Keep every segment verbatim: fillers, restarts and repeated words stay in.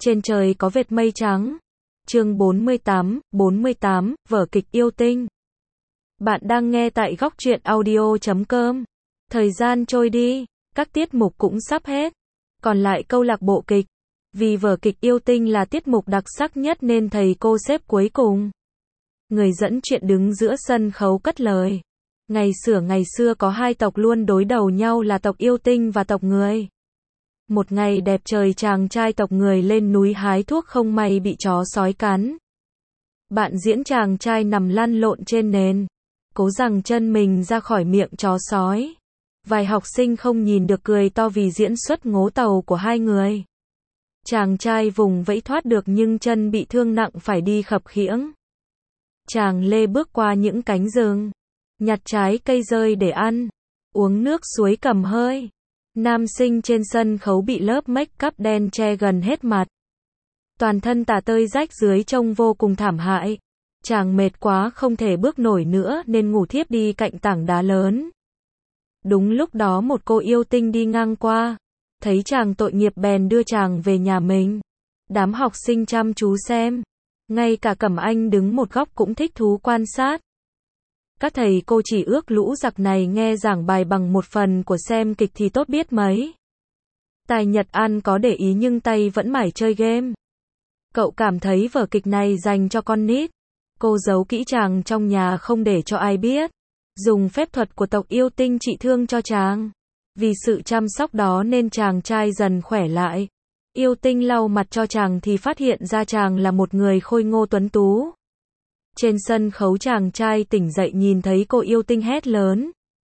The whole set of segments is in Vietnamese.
Trên trời có vệt mây trắng. Chương bốn mươi tám, bốn mươi tám, vở kịch yêu tinh. Bạn đang nghe tại góc truyện audio chấm com. Thời gian trôi đi, các tiết mục cũng sắp hết. Còn lại câu lạc bộ kịch. Vì vở kịch yêu tinh là tiết mục đặc sắc nhất nên thầy cô xếp cuối cùng. Người dẫn chuyện đứng giữa sân khấu cất lời. Ngày xưa ngày xưa có hai tộc luôn đối đầu nhau là tộc yêu tinh và tộc người. Một ngày đẹp trời chàng trai tộc người lên núi hái thuốc không may bị chó sói cắn. Bạn diễn chàng trai nằm lăn lộn trên nền, cố giằng chân mình ra khỏi miệng chó sói. Vài học sinh không nhìn được cười to vì diễn xuất ngố tàu của hai người. Chàng trai vùng vẫy thoát được nhưng chân bị thương nặng phải đi khập khiễng. Chàng lê bước qua những cánh rừng, nhặt trái cây rơi để ăn, uống nước suối cầm hơi. Nam sinh trên sân khấu bị lớp make up đen che gần hết mặt. Toàn thân tả tơi rách dưới trông vô cùng thảm hại. Chàng mệt quá không thể bước nổi nữa nên ngủ thiếp đi cạnh tảng đá lớn. Đúng lúc đó một cô yêu tinh đi ngang qua. Thấy chàng tội nghiệp bèn đưa chàng về nhà mình. Đám học sinh chăm chú xem. Ngay cả Cẩm Anh đứng một góc cũng thích thú quan sát. Các thầy cô chỉ ước lũ giặc này nghe giảng bài bằng một phần của xem kịch thì tốt biết mấy. Tài Nhật An có để ý nhưng tay vẫn mải chơi game. Cậu cảm thấy vở kịch này dành cho con nít. Cô giấu kỹ chàng trong nhà không để cho ai biết. Dùng phép thuật của tộc yêu tinh trị thương cho chàng. Vì sự chăm sóc đó nên chàng trai dần khỏe lại. Yêu tinh lau mặt cho chàng thì phát hiện ra chàng là một người khôi ngô tuấn tú. Trên sân khấu chàng trai tỉnh dậy nhìn thấy cô yêu tinh hét lớn.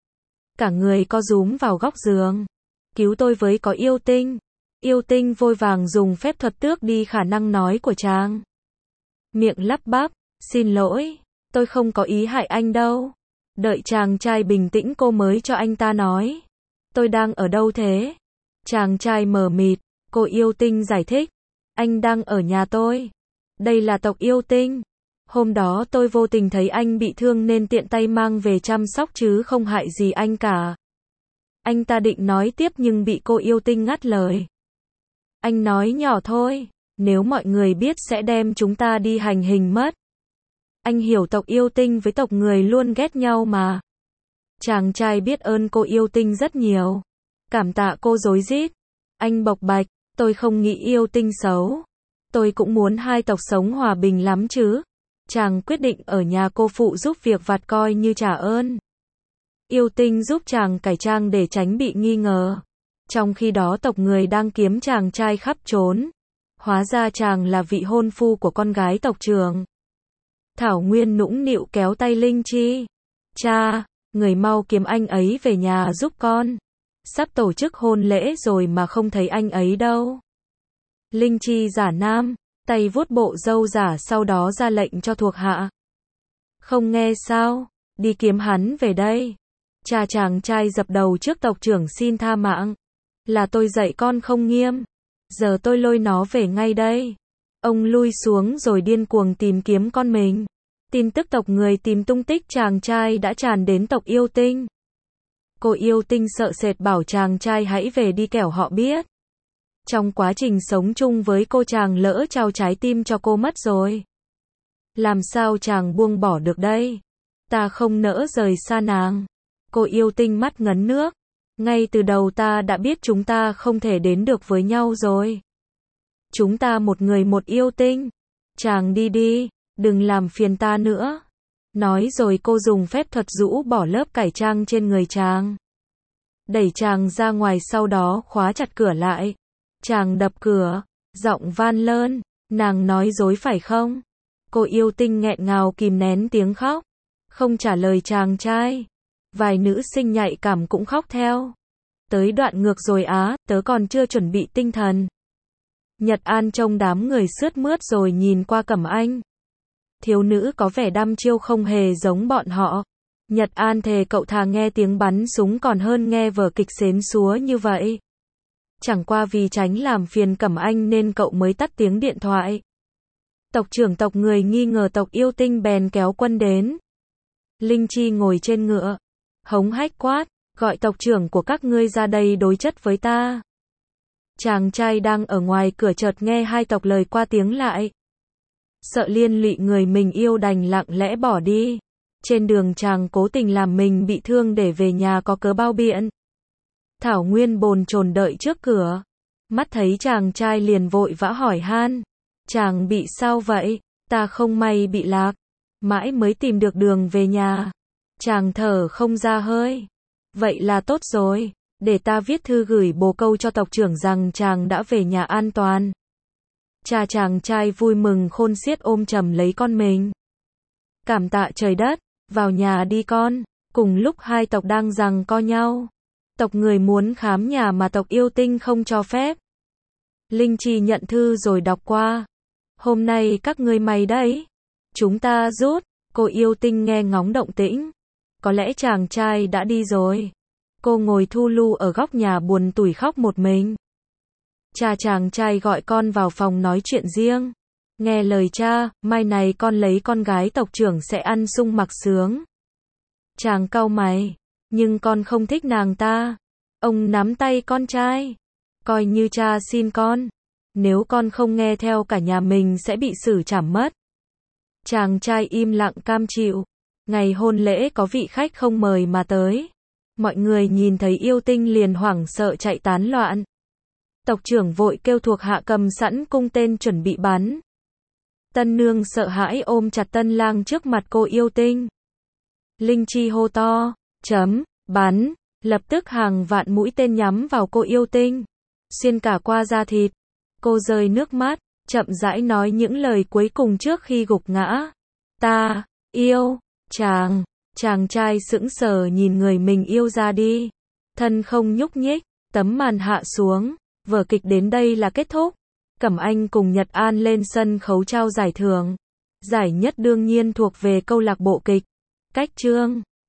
Cả người co rúm vào góc giường. Cứu tôi với, có yêu tinh. Yêu tinh vội vàng dùng phép thuật tước đi khả năng nói của chàng. Miệng lắp bắp, xin lỗi, tôi không có ý hại anh đâu. Đợi chàng trai bình tĩnh cô mới cho anh ta nói. Tôi đang ở đâu thế? Chàng trai mờ mịt, cô yêu tinh giải thích. Anh đang ở nhà tôi. Đây là tộc yêu tinh. Hôm đó tôi vô tình thấy anh bị thương nên tiện tay mang về chăm sóc chứ không hại gì anh cả. Anh ta định nói tiếp nhưng bị cô yêu tinh ngắt lời. Anh nói nhỏ thôi, nếu mọi người biết sẽ đem chúng ta đi hành hình mất. Anh hiểu tộc yêu tinh với tộc người luôn ghét nhau mà. Chàng trai biết ơn cô yêu tinh rất nhiều. Cảm tạ cô rối rít. Anh bộc bạch, tôi không nghĩ yêu tinh xấu. Tôi cũng muốn hai tộc sống hòa bình lắm chứ. Chàng quyết định ở nhà cô phụ giúp việc vặt coi như trả ơn. Yêu tinh giúp chàng cải trang để tránh bị nghi ngờ. Trong khi đó tộc người đang kiếm chàng trai khắp trốn. Hóa ra chàng là vị hôn phu của con gái tộc trưởng. Thảo Nguyên nũng nịu kéo tay Linh Chi. Cha, người mau kiếm anh ấy về nhà giúp con. Sắp tổ chức hôn lễ rồi mà không thấy anh ấy đâu. Linh Chi giả nam, tay vuốt bộ râu giả sau đó ra lệnh cho thuộc hạ. Không nghe sao, đi kiếm hắn về đây. Cha chàng trai dập đầu trước tộc trưởng xin tha mạng. Là tôi dạy con không nghiêm. Giờ tôi lôi nó về ngay đây. Ông lui xuống rồi điên cuồng tìm kiếm con mình. Tin tức tộc người tìm tung tích chàng trai đã tràn đến tộc yêu tinh. Cô yêu tinh sợ sệt bảo chàng trai hãy về đi kẻo họ biết. Trong quá trình sống chung với cô chàng lỡ trao trái tim cho cô mất rồi. Làm sao chàng buông bỏ được đây? Ta không nỡ rời xa nàng. Cô yêu tinh mắt ngấn nước. Ngay từ đầu ta đã biết chúng ta không thể đến được với nhau rồi. Chúng ta một người một yêu tinh. Chàng đi đi, đừng làm phiền ta nữa. Nói rồi cô dùng phép thuật rũ bỏ lớp cải trang trên người chàng. Đẩy chàng ra ngoài sau đó khóa chặt cửa lại. Chàng đập cửa, giọng van lơn, nàng nói dối phải không? Cô yêu tinh nghẹn ngào kìm nén tiếng khóc, không trả lời chàng trai. Vài nữ sinh nhạy cảm cũng khóc theo. Tới đoạn ngược rồi á, tớ còn chưa chuẩn bị tinh thần. Nhật An trông đám người sướt mướt rồi nhìn qua Cẩm Anh. Thiếu nữ có vẻ đăm chiêu không hề giống bọn họ. Nhật An thề cậu thà nghe tiếng bắn súng còn hơn nghe vở kịch xến xúa như vậy. Chẳng qua vì tránh làm phiền Cẩm Anh nên cậu mới tắt tiếng điện thoại. Tộc trưởng tộc người nghi ngờ tộc yêu tinh bèn kéo quân đến. Linh Chi ngồi trên ngựa, hống hách quát, gọi tộc trưởng của các ngươi ra đây đối chất với ta. Chàng trai đang ở ngoài cửa chợt nghe hai tộc lời qua tiếng lại. Sợ liên lụy người mình yêu đành lặng lẽ bỏ đi. Trên đường chàng cố tình làm mình bị thương để về nhà có cớ bao biện. Thảo Nguyên bồn chồn đợi trước cửa. Mắt thấy chàng trai liền vội vã hỏi han. Chàng bị sao vậy? Ta không may bị lạc. Mãi mới tìm được đường về nhà. Chàng thở không ra hơi. Vậy là tốt rồi. Để ta viết thư gửi bồ câu cho tộc trưởng rằng chàng đã về nhà an toàn. Cha chàng trai vui mừng khôn xiết ôm chầm lấy con mình. Cảm tạ trời đất, vào nhà đi con. Cùng lúc hai tộc đang giằng co nhau. Tộc người muốn khám nhà mà tộc yêu tinh không cho phép. Linh Chi nhận thư rồi đọc qua. Hôm nay các ngươi may đấy. Chúng ta rút. Cô yêu tinh nghe ngóng động tĩnh. Có lẽ chàng trai đã đi rồi. Cô ngồi thu lu ở góc nhà buồn tủi khóc một mình. Cha chàng trai gọi con vào phòng nói chuyện riêng. Nghe lời cha, mai này con lấy con gái tộc trưởng sẽ ăn sung mặc sướng. Chàng cau mày. Nhưng con không thích nàng ta. Ông nắm tay con trai. Coi như cha xin con. Nếu con không nghe theo cả nhà mình sẽ bị xử trảm mất. Chàng trai im lặng cam chịu. Ngày hôn lễ có vị khách không mời mà tới. Mọi người nhìn thấy yêu tinh liền hoảng sợ chạy tán loạn. Tộc trưởng vội kêu thuộc hạ cầm sẵn cung tên chuẩn bị bắn. Tân nương sợ hãi ôm chặt tân lang trước mặt cô yêu tinh. Linh Chi hô to, chấm, bắn, lập tức hàng vạn mũi tên nhắm vào cô yêu tinh. Xuyên cả qua da thịt. Cô rơi nước mắt, chậm rãi nói những lời cuối cùng trước khi gục ngã. Ta, yêu, chàng. Chàng trai sững sờ nhìn người mình yêu ra đi. Thân không nhúc nhích, tấm màn hạ xuống. Vở kịch đến đây là kết thúc. Cẩm Anh cùng Nhật An lên sân khấu trao giải thưởng. Giải nhất đương nhiên thuộc về câu lạc bộ kịch. Cách chương.